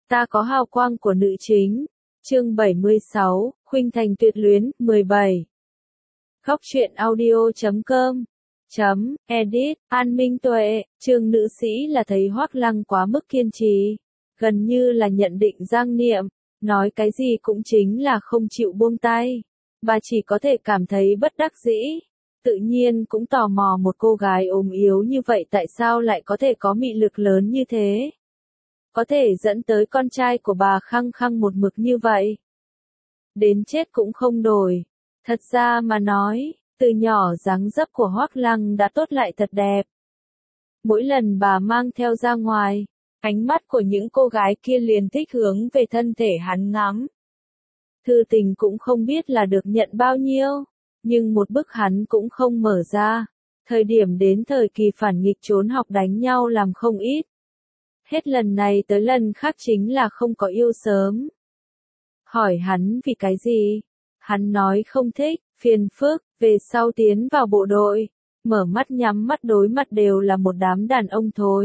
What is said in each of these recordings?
Ta có hào quang của nữ chính. Chương 76, Khuynh Thành tuyệt luyến, 17. Góc truyện audio.com Edit, An Minh Tuệ, Trương nữ sĩ là thấy Hoắc Lăng quá mức kiên trì, gần như là nhận định Giang Niệm, nói cái gì cũng chính là không chịu buông tay. Bà chỉ có thể cảm thấy bất đắc dĩ, tự nhiên cũng tò mò một cô gái ốm yếu như vậy tại sao lại có thể có mị lực lớn như thế. Có thể dẫn tới con trai của bà khăng khăng một mực như vậy. Đến chết cũng không đổi. Thật ra mà nói, từ nhỏ dáng dấp của Hoắc Lăng đã tốt lại thật đẹp. Mỗi lần bà mang theo ra ngoài, ánh mắt của những cô gái kia liền thích hướng về thân thể hắn ngắm. Thư tình cũng không biết là được nhận bao nhiêu, nhưng một bức hắn cũng không mở ra. Thời điểm đến thời kỳ phản nghịch trốn học đánh nhau làm không ít. Hết lần này tới lần khác chính là không có yêu sớm. Hỏi hắn vì cái gì? Hắn nói không thích, phiền phức, về sau tiến vào bộ đội, mở mắt nhắm mắt đối mặt đều là một đám đàn ông thối.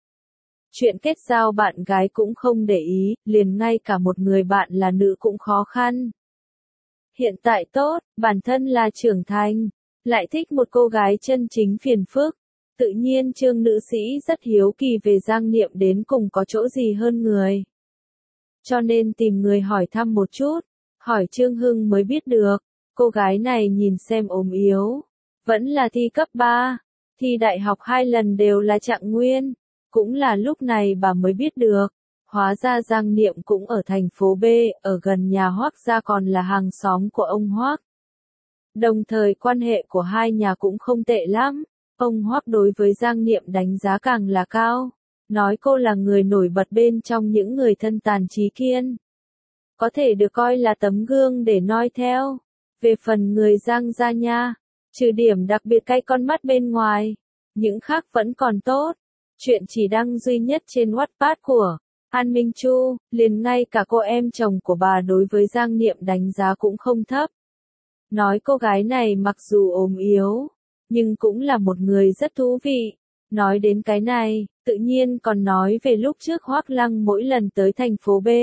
Chuyện kết giao bạn gái cũng không để ý, liền ngay cả một người bạn là nữ cũng khó khăn. Hiện tại tốt, bản thân là trưởng thành, lại thích một cô gái chân chính phiền phức. Tự nhiên Trương nữ sĩ rất hiếu kỳ về Giang Niệm đến cùng có chỗ gì hơn người. Cho nên tìm người hỏi thăm một chút, hỏi Trương Hưng mới biết được, cô gái này nhìn xem ốm yếu, vẫn là thi cấp 3, thi đại học 2 lần đều là trạng nguyên, cũng là lúc này bà mới biết được, hóa ra Giang Niệm cũng ở thành phố B, ở gần nhà Hoắc gia còn là hàng xóm của ông Hoắc. Đồng thời quan hệ của hai nhà cũng không tệ lắm. Ông Hoắc đối với Giang Niệm đánh giá càng là cao, nói cô là người nổi bật bên trong những người thân tàn trí kiên. Có thể được coi là tấm gương để noi theo. Về phần người Giang gia nha, trừ điểm đặc biệt cay con mắt bên ngoài, những khác vẫn còn tốt. Chuyện chỉ đăng duy nhất trên Wattpad của An Minh Chu, liền ngay cả cô em chồng của bà đối với Giang Niệm đánh giá cũng không thấp. Nói cô gái này mặc dù ốm yếu, nhưng cũng là một người rất thú vị. Nói đến cái này, tự nhiên còn nói về lúc trước Hoắc Lăng mỗi lần tới thành phố B,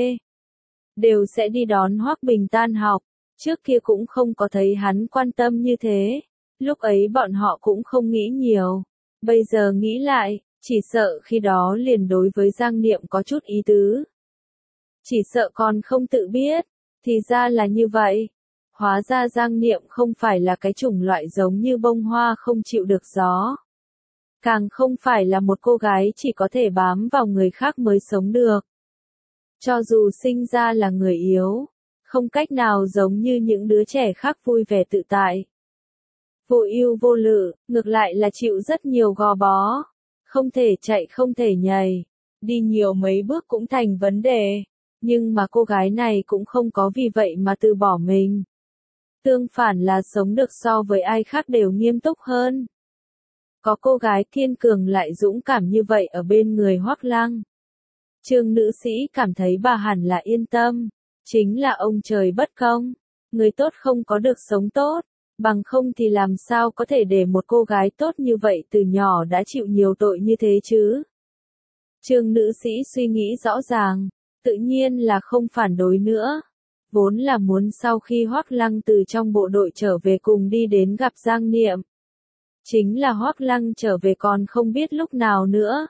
đều sẽ đi đón Hoắc Bình tan học. Trước kia cũng không có thấy hắn quan tâm như thế. Lúc ấy bọn họ cũng không nghĩ nhiều. Bây giờ nghĩ lại, chỉ sợ khi đó liền đối với Giang Niệm có chút ý tứ. Chỉ sợ còn không tự biết, thì ra là như vậy. Hóa ra Giang Niệm không phải là cái chủng loại giống như bông hoa không chịu được gió. Càng không phải là một cô gái chỉ có thể bám vào người khác mới sống được. Cho dù sinh ra là người yếu, không cách nào giống như những đứa trẻ khác vui vẻ tự tại. Vô ưu vô lự, ngược lại là chịu rất nhiều gò bó. Không thể chạy không thể nhảy, đi nhiều mấy bước cũng thành vấn đề. Nhưng mà cô gái này cũng không có vì vậy mà từ bỏ mình. Tương phản là sống được so với ai khác đều nghiêm túc hơn. Có cô gái kiên cường lại dũng cảm như vậy ở bên người Hoắc Lăng. Trương nữ sĩ cảm thấy bà hẳn là yên tâm. Chính là ông trời bất công. Người tốt không có được sống tốt. Bằng không thì làm sao có thể để một cô gái tốt như vậy từ nhỏ đã chịu nhiều tội như thế chứ. Trương nữ sĩ suy nghĩ rõ ràng. Tự nhiên là không phản đối nữa. Vốn là muốn sau khi Hoắc Lăng từ trong bộ đội trở về cùng đi đến gặp Giang Niệm. Chính là Hoắc Lăng trở về còn không biết lúc nào nữa.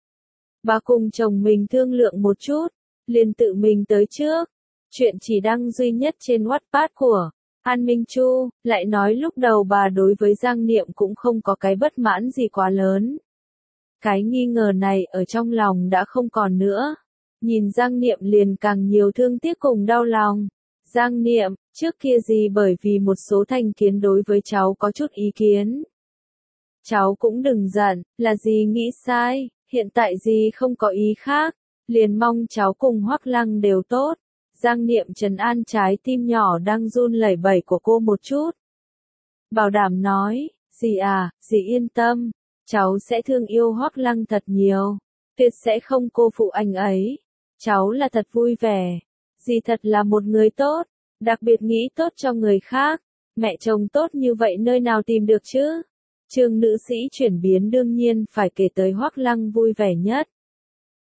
Bà cùng chồng mình thương lượng một chút, liền tự mình tới trước. Chuyện chỉ đăng duy nhất trên Wattpad của An Minh Chu, lại nói lúc đầu bà đối với Giang Niệm cũng không có cái bất mãn gì quá lớn. Cái nghi ngờ này ở trong lòng đã không còn nữa. Nhìn Giang Niệm liền càng nhiều thương tiếc cùng đau lòng. Giang Niệm, trước kia gì bởi vì một số thành kiến đối với cháu có chút ý kiến. Cháu cũng đừng giận, là gì nghĩ sai, hiện tại gì không có ý khác, liền mong cháu cùng Hoắc Lăng đều tốt. Giang Niệm trấn an trái tim nhỏ đang run lẩy bẩy của cô một chút. Bảo đảm nói, dì à, dì yên tâm, cháu sẽ thương yêu Hoắc Lăng thật nhiều, tuyệt sẽ không cô phụ anh ấy. Cháu là thật vui vẻ, dì thật là một người tốt, đặc biệt nghĩ tốt cho người khác, mẹ chồng tốt như vậy nơi nào tìm được chứ? Trương nữ sĩ chuyển biến đương nhiên phải kể tới Hoắc Lăng vui vẻ nhất.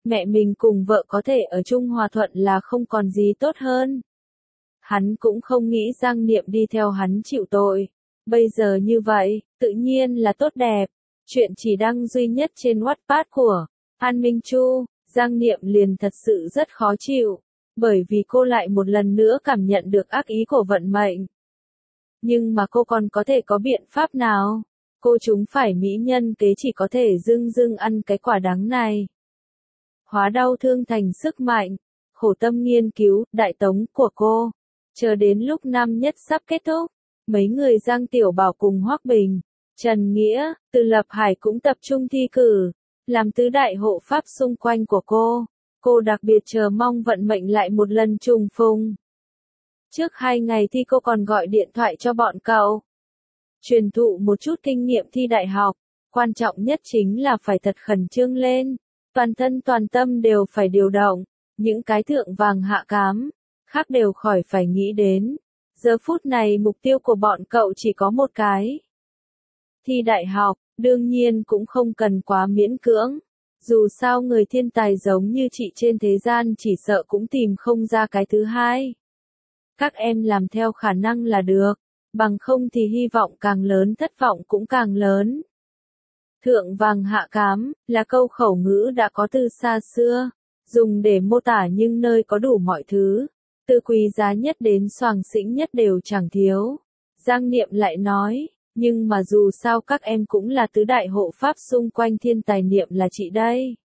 Mẹ mình cùng vợ có thể ở chung hòa thuận là không còn gì tốt hơn. Hắn cũng không nghĩ Giang Niệm đi theo hắn chịu tội. Bây giờ như vậy, tự nhiên là tốt đẹp. Chuyện chỉ đăng duy nhất trên Wattpad của An Minh Chu, Giang Niệm liền thật sự rất khó chịu. Bởi vì cô lại một lần nữa cảm nhận được ác ý của vận mệnh. Nhưng mà cô còn có thể có biện pháp nào? Cô chúng phải mỹ nhân kế chỉ có thể dưng dưng ăn cái quả đắng này. Hóa đau thương thành sức mạnh, khổ tâm nghiên cứu, đại tống của cô. Chờ đến lúc năm nhất sắp kết thúc, mấy người Giang Tiểu Bảo cùng Hoắc Bình, Trần Nghĩa, Từ Lập Hải cũng tập trung thi cử, làm tứ đại hộ pháp xung quanh của cô. Cô đặc biệt chờ mong vận mệnh lại một lần trùng phùng. Trước 2 ngày thi cô còn gọi điện thoại cho bọn cậu. Truyền thụ một chút kinh nghiệm thi đại học, quan trọng nhất chính là phải thật khẩn trương lên, toàn thân toàn tâm đều phải điều động, những cái thượng vàng hạ cám, khác đều khỏi phải nghĩ đến. Giờ phút này mục tiêu của bọn cậu chỉ có một cái. Thi đại học, đương nhiên cũng không cần quá miễn cưỡng. Dù sao người thiên tài giống như chị trên thế gian chỉ sợ cũng tìm không ra cái thứ hai. Các em làm theo khả năng là được, bằng không thì hy vọng càng lớn thất vọng cũng càng lớn. Thượng vàng hạ cám, là câu khẩu ngữ đã có từ xa xưa, dùng để mô tả những nơi có đủ mọi thứ, từ quý giá nhất đến xoàng xĩnh nhất đều chẳng thiếu. Giang Niệm lại nói, nhưng mà dù sao các em cũng là tứ đại hộ pháp xung quanh thiên tài Niệm là chị đây.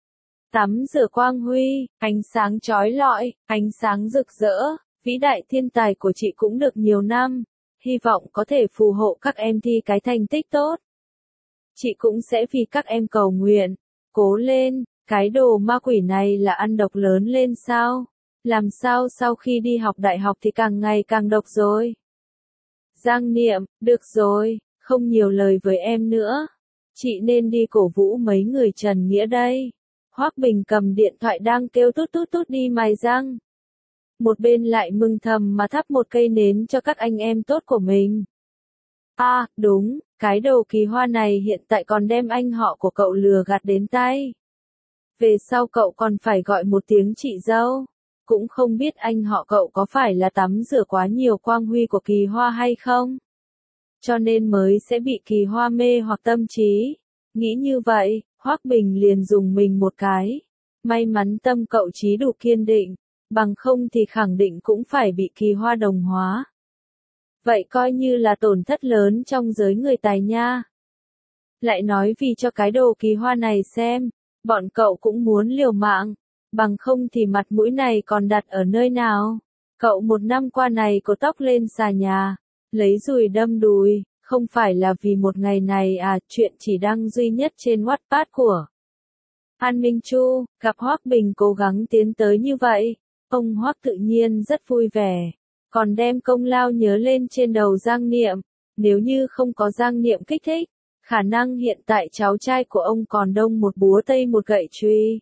Tắm rửa quang huy, ánh sáng chói lọi, ánh sáng rực rỡ, vĩ đại thiên tài của chị cũng được nhiều năm, hy vọng có thể phù hộ các em thi cái thành tích tốt. Chị cũng sẽ vì các em cầu nguyện, cố lên, cái đồ ma quỷ này là ăn độc lớn lên sao? Làm sao sau khi đi học đại học thì càng ngày càng độc rồi? Giang Niệm, được rồi, không nhiều lời với em nữa. Chị nên đi cổ vũ mấy người Trần Nghĩa đây. Hoắc Bình cầm điện thoại đang kêu tút tút tút đi mài răng. Một bên lại mừng thầm mà thắp một cây nến cho các anh em tốt của mình. À, đúng, cái đồ Kỳ Hoa này hiện tại còn đem anh họ của cậu lừa gạt đến tay. Về sau cậu còn phải gọi một tiếng chị dâu. Cũng không biết anh họ cậu có phải là tắm rửa quá nhiều quang huy của Kỳ Hoa hay không? Cho nên mới sẽ bị Kỳ Hoa mê hoặc tâm trí. Nghĩ như vậy, Hoắc Bình liền dùng mình một cái. May mắn tâm cậu trí đủ kiên định, bằng không thì khẳng định cũng phải bị Kỳ Hoa đồng hóa. Vậy coi như là tổn thất lớn trong giới người tài nha. Lại nói vì cho cái đồ Kỳ Hoa này xem, bọn cậu cũng muốn liều mạng, bằng không thì mặt mũi này còn đặt ở nơi nào. Cậu một năm qua này có tóc lên xà nhà, lấy dùi đâm đùi, không phải là vì một ngày này à? Chuyện chỉ đăng duy nhất trên Wattpad của An Minh Chu, gặp Hoắc Bình cố gắng tiến tới như vậy, ông Hoắc tự nhiên rất vui vẻ, còn đem công lao nhớ lên trên đầu Giang Niệm, nếu như không có Giang Niệm kích thích, khả năng hiện tại cháu trai của ông còn đông một búa tây một gậy truy.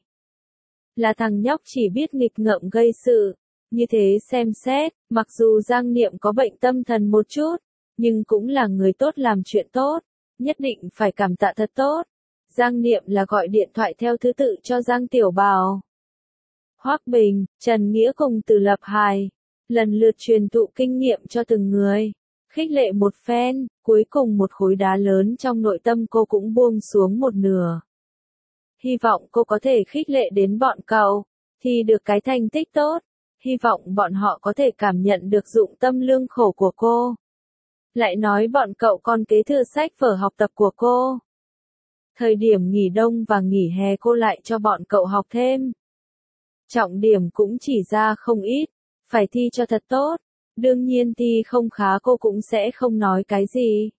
Là thằng nhóc chỉ biết nghịch ngợm gây sự, như thế xem xét, mặc dù Giang Niệm có bệnh tâm thần một chút, nhưng cũng là người tốt làm chuyện tốt, nhất định phải cảm tạ thật tốt. Giang Niệm là gọi điện thoại theo thứ tự cho Giang Tiểu Bảo, Hoắc Bình, Trần Nghĩa cùng Từ Lập Hải, lần lượt truyền thụ kinh nghiệm cho từng người, khích lệ một phen, cuối cùng một khối đá lớn trong nội tâm cô cũng buông xuống một nửa. Hy vọng cô có thể khích lệ đến bọn cậu, thì được cái thành tích tốt, hy vọng bọn họ có thể cảm nhận được dụng tâm lương khổ của cô. Lại nói bọn cậu còn kế thừa sách vở học tập của cô. Thời điểm nghỉ đông và nghỉ hè cô lại cho bọn cậu học thêm. Trọng điểm cũng chỉ ra không ít, phải thi cho thật tốt, đương nhiên thi không khá cô cũng sẽ không nói cái gì.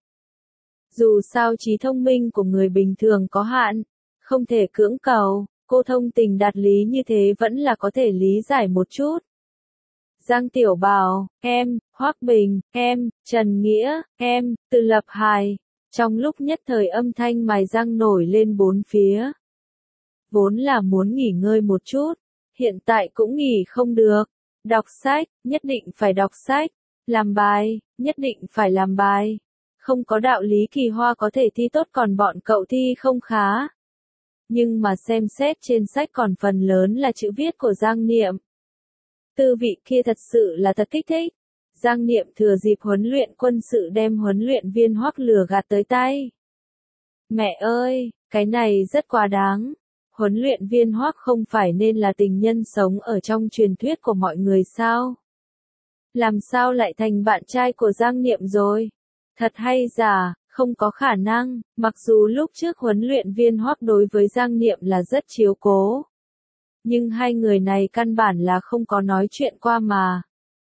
Dù sao trí thông minh của người bình thường có hạn, không thể cưỡng cầu, cô thông tình đạt lý như thế vẫn là có thể lý giải một chút. Giang Tiểu Bảo, em, Hoắc Bình, em, Trần Nghĩa, em, Từ Lập Hải. Trong lúc nhất thời âm thanh mài răng nổi lên bốn phía. Vốn là muốn nghỉ ngơi một chút, hiện tại cũng nghỉ không được. Đọc sách, nhất định phải đọc sách. Làm bài, nhất định phải làm bài. Không có đạo lý Kỳ Hoa có thể thi tốt còn bọn cậu thi không khá. Nhưng mà xem xét trên sách còn phần lớn là chữ viết của Giang Niệm. Tư vị kia thật sự là thật kích thích. Giang Niệm thừa dịp huấn luyện quân sự đem huấn luyện viên Hoắc lừa gạt tới tay. Mẹ ơi, cái này rất quá đáng. Huấn luyện viên Hoắc không phải nên là tình nhân sống ở trong truyền thuyết của mọi người sao? Làm sao lại thành bạn trai của Giang Niệm rồi? Thật hay giả, không có khả năng, mặc dù lúc trước huấn luyện viên Hoắc đối với Giang Niệm là rất chiếu cố. Nhưng hai người này căn bản là không có nói chuyện qua mà.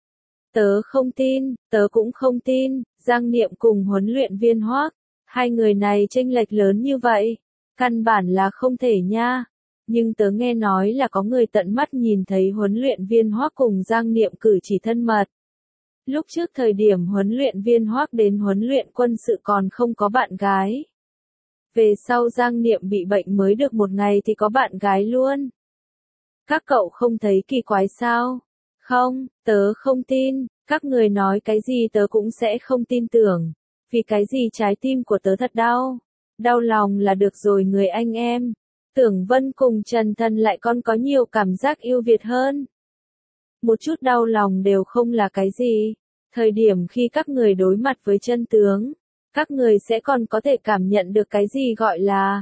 Tớ không tin, tớ cũng không tin, Giang Niệm cùng huấn luyện viên Hoắc, hai người này chênh lệch lớn như vậy, căn bản là không thể nha. Nhưng tớ nghe nói là có người tận mắt nhìn thấy huấn luyện viên Hoắc cùng Giang Niệm cử chỉ thân mật. Lúc trước thời điểm huấn luyện viên Hoắc đến huấn luyện quân sự còn không có bạn gái. Về sau Giang Niệm bị bệnh mới được một ngày thì có bạn gái luôn. Các cậu không thấy kỳ quái sao? Không, tớ không tin, các người nói cái gì tớ cũng sẽ không tin tưởng. Vì cái gì trái tim của tớ thật đau. Đau lòng là được rồi người anh em. Tưởng Vân cùng Trần Thần lại còn có nhiều cảm giác yêu Việt hơn. Một chút đau lòng đều không là cái gì. Thời điểm khi các người đối mặt với chân tướng, các người sẽ còn có thể cảm nhận được cái gì gọi là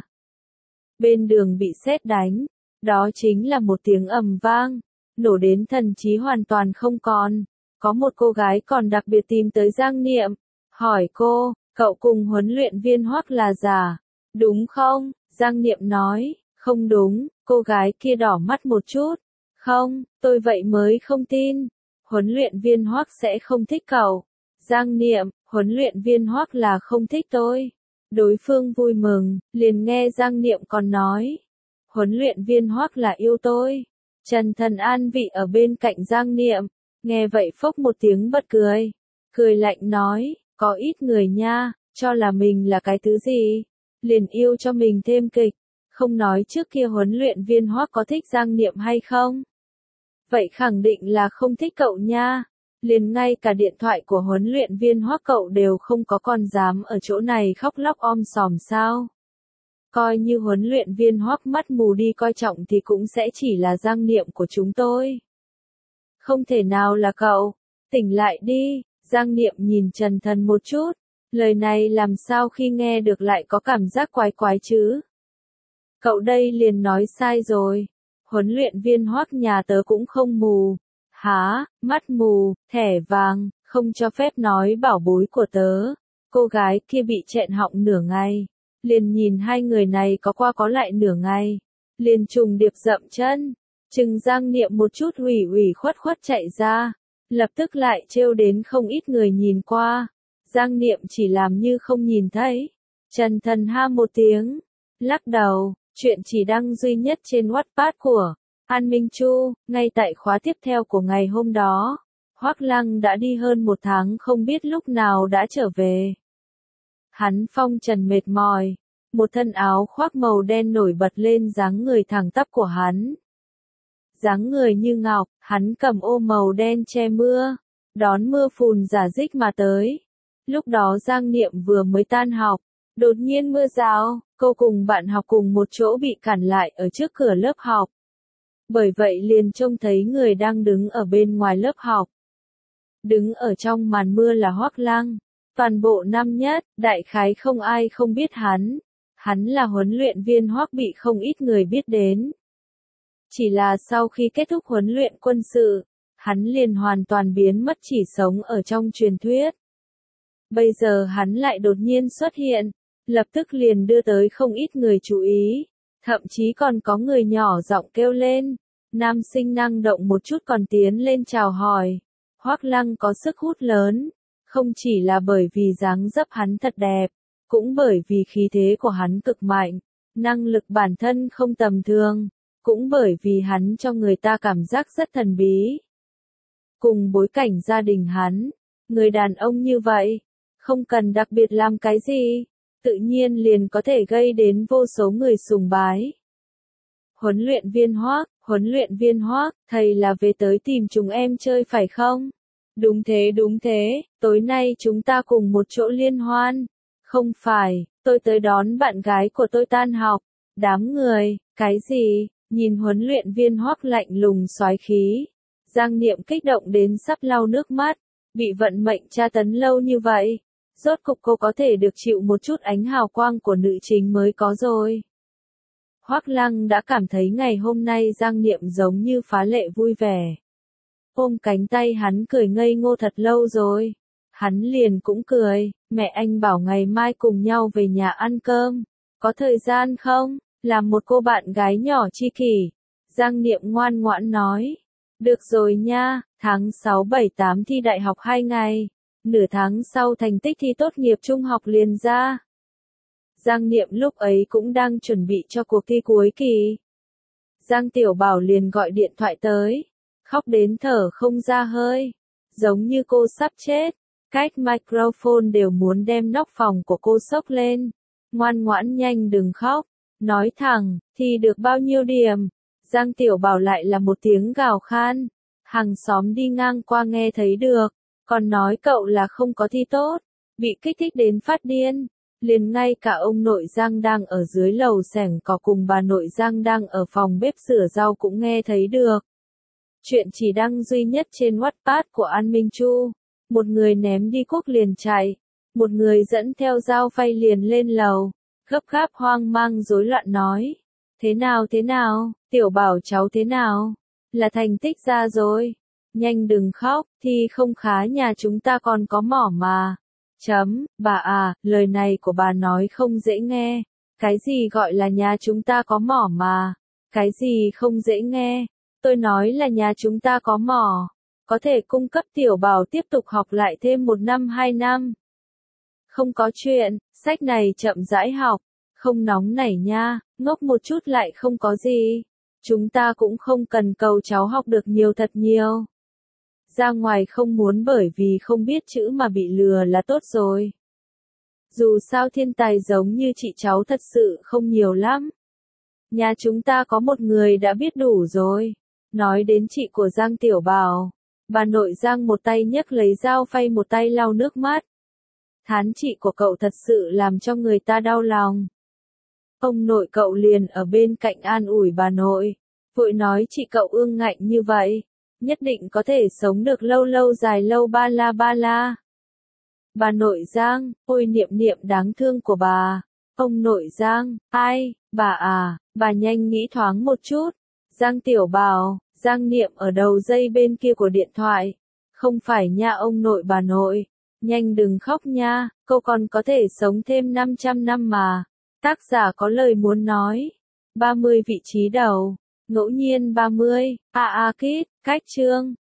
bên đường bị sét đánh. Đó chính là một tiếng ầm vang, nổ đến thần trí hoàn toàn không còn. Có một cô gái còn đặc biệt tìm tới Giang Niệm, hỏi cô, cậu cùng huấn luyện viên Hoắc là giả, đúng không? Giang Niệm nói, không đúng, cô gái kia đỏ mắt một chút. Không, tôi vậy mới không tin. Huấn luyện viên Hoắc sẽ không thích cậu. Giang Niệm, huấn luyện viên Hoắc là không thích tôi. Đối phương vui mừng, liền nghe Giang Niệm còn nói. Huấn luyện viên Hoắc là yêu tôi. Trần Thần an vị ở bên cạnh Giang Niệm, nghe vậy phốc một tiếng bật cười. Cười lạnh nói, có ít người nha, cho là mình là cái thứ gì, liền yêu cho mình thêm kịch. Không nói trước kia huấn luyện viên Hoắc có thích Giang Niệm hay không. Vậy khẳng định là không thích cậu nha. Liền ngay cả điện thoại của huấn luyện viên Hoắc cậu đều không có, còn dám ở chỗ này khóc lóc om sòm sao. Coi như huấn luyện viên Hoắc mắt mù đi coi trọng thì cũng sẽ chỉ là Giang Niệm của chúng tôi. Không thể nào là cậu. Tỉnh lại đi. Giang Niệm nhìn Trần Thần một chút. Lời này làm sao khi nghe được lại có cảm giác quái quái chứ. Cậu đây liền nói sai rồi. Huấn luyện viên Hoắc nhà tớ cũng không mù. Hả, mắt mù, thẻ vàng, không cho phép nói bảo bối của tớ. Cô gái kia bị nghẹn họng nửa ngày. Liền nhìn hai người này có qua có lại nửa ngày. Liền trùng điệp dậm chân. Chừng Giang Niệm một chút ủy khuất chạy ra. Lập tức lại trêu đến không ít người nhìn qua. Giang Niệm chỉ làm như không nhìn thấy. Trần Thần ha một tiếng. Lắc đầu. Chuyện chỉ đăng duy nhất trên Wattpad của An Minh Chu, ngay tại khóa tiếp theo của ngày hôm đó. Hoắc Lăng đã đi hơn một tháng không biết lúc nào đã trở về. Hắn phong trần mệt mỏi, một thân áo khoác màu đen nổi bật lên dáng người thẳng tắp của hắn. Dáng người như ngọc, hắn cầm ô màu đen che mưa, đón mưa phùn rả rích mà tới. Lúc đó Giang Niệm vừa mới tan học, đột nhiên mưa rào, cô cùng bạn học cùng một chỗ bị cản lại ở trước cửa lớp học. Bởi vậy liền trông thấy người đang đứng ở bên ngoài lớp học. Đứng ở trong màn mưa là Hoắc Lăng. Toàn bộ năm nhất, đại khái không ai không biết hắn. Hắn là huấn luyện viên Hoắc bị không ít người biết đến. Chỉ là sau khi kết thúc huấn luyện quân sự, hắn liền hoàn toàn biến mất, chỉ sống ở trong truyền thuyết. Bây giờ hắn lại đột nhiên xuất hiện, lập tức liền đưa tới không ít người chú ý. Thậm chí còn có người nhỏ giọng kêu lên. Nam sinh năng động một chút còn tiến lên chào hỏi. Hoắc Lăng có sức hút lớn. Không chỉ là bởi vì dáng dấp hắn thật đẹp, cũng bởi vì khí thế của hắn cực mạnh, năng lực bản thân không tầm thường, cũng bởi vì hắn cho người ta cảm giác rất thần bí. Cùng bối cảnh gia đình hắn, người đàn ông như vậy, không cần đặc biệt làm cái gì, tự nhiên liền có thể gây đến vô số người sùng bái. Huấn luyện viên Hoắc, thầy là về tới tìm chúng em chơi phải không? Đúng thế, tối nay chúng ta cùng một chỗ liên hoan. Không phải, tôi tới đón bạn gái của tôi tan học. Đám người, cái gì? Nhìn huấn luyện viên Hoắc lạnh lùng soái khí. Giang Niệm kích động đến sắp lau nước mắt. Bị vận mệnh tra tấn lâu như vậy. Rốt cục cô có thể được chịu một chút ánh hào quang của nữ chính mới có rồi. Hoắc Lăng đã cảm thấy ngày hôm nay Giang Niệm giống như phá lệ vui vẻ. Ôm cánh tay hắn cười ngây ngô thật lâu rồi. Hắn liền cũng cười, mẹ anh bảo ngày mai cùng nhau về nhà ăn cơm. Có thời gian không? Làm một cô bạn gái nhỏ chi kỷ. Giang Niệm ngoan ngoãn nói. Được rồi nha, tháng 6 7 8 thi đại học 2 ngày. Nửa tháng sau thành tích thi tốt nghiệp trung học liền ra. Giang Niệm lúc ấy cũng đang chuẩn bị cho cuộc thi cuối kỳ. Giang Tiểu Bảo liền gọi điện thoại tới. Khóc đến thở không ra hơi. Giống như cô sắp chết. Cách microphone đều muốn đem nóc phòng của cô xốc lên. Ngoan ngoãn nhanh đừng khóc. Nói thẳng, thi được bao nhiêu điểm? Giang Tiểu Bảo lại là một tiếng gào khan. Hàng xóm đi ngang qua nghe thấy được. Còn nói cậu là không có thi tốt. Bị kích thích đến phát điên. Liền ngay cả ông nội Giang đang ở dưới lầu xẻng cỏ cùng bà nội Giang đang ở phòng bếp rửa rau cũng nghe thấy được. Chuyện chỉ đăng duy nhất trên Wattpad của An Minh Chu. Một người ném đi cuốc liền chạy. Một người dẫn theo dao phay liền lên lầu. Gấp gáp hoang mang rối loạn nói. Thế nào, Tiểu Bảo cháu thế nào? Là thành tích ra rồi. Nhanh đừng khóc, thi không khá nhà chúng ta còn có mỏ mà. Bà à, lời này của bà nói không dễ nghe. Cái gì gọi là nhà chúng ta có mỏ mà? Cái gì không dễ nghe? Tôi nói là nhà chúng ta có mỏ. Có thể cung cấp Tiểu Bảo tiếp tục học lại thêm 1 năm 2 năm. Không có chuyện, sách này chậm rãi học. Không nóng nảy nha, ngốc một chút lại không có gì. Chúng ta cũng không cần cầu cháu học được nhiều thật nhiều. Ra ngoài không muốn bởi vì không biết chữ mà bị lừa là tốt rồi. Dù sao thiên tài giống như chị cháu thật sự không nhiều lắm. Nhà chúng ta có một người đã biết đủ rồi. Nói đến chị của Giang Tiểu Bảo. Bà nội Giang một tay nhấc lấy dao phay một tay lau nước mắt. Thán chị của cậu thật sự làm cho người ta đau lòng. Ông nội cậu liền ở bên cạnh an ủi bà nội. Vội nói chị cậu ương ngạnh như vậy. Nhất định có thể sống được lâu lâu dài lâu ba la. Bà nội Giang, ôi Niệm Niệm đáng thương của bà. Ông nội Giang, ai, bà à, bà nhanh nghĩ thoáng một chút. Giang Tiểu Bảo, Giang Niệm ở đầu dây bên kia của điện thoại. Không phải nha ông nội bà nội. Nhanh đừng khóc nha, cô còn có thể sống thêm 500 năm mà. Tác giả có lời muốn nói. 30 vị trí đầu. Ngẫu nhiên 30, Kids, cách chương.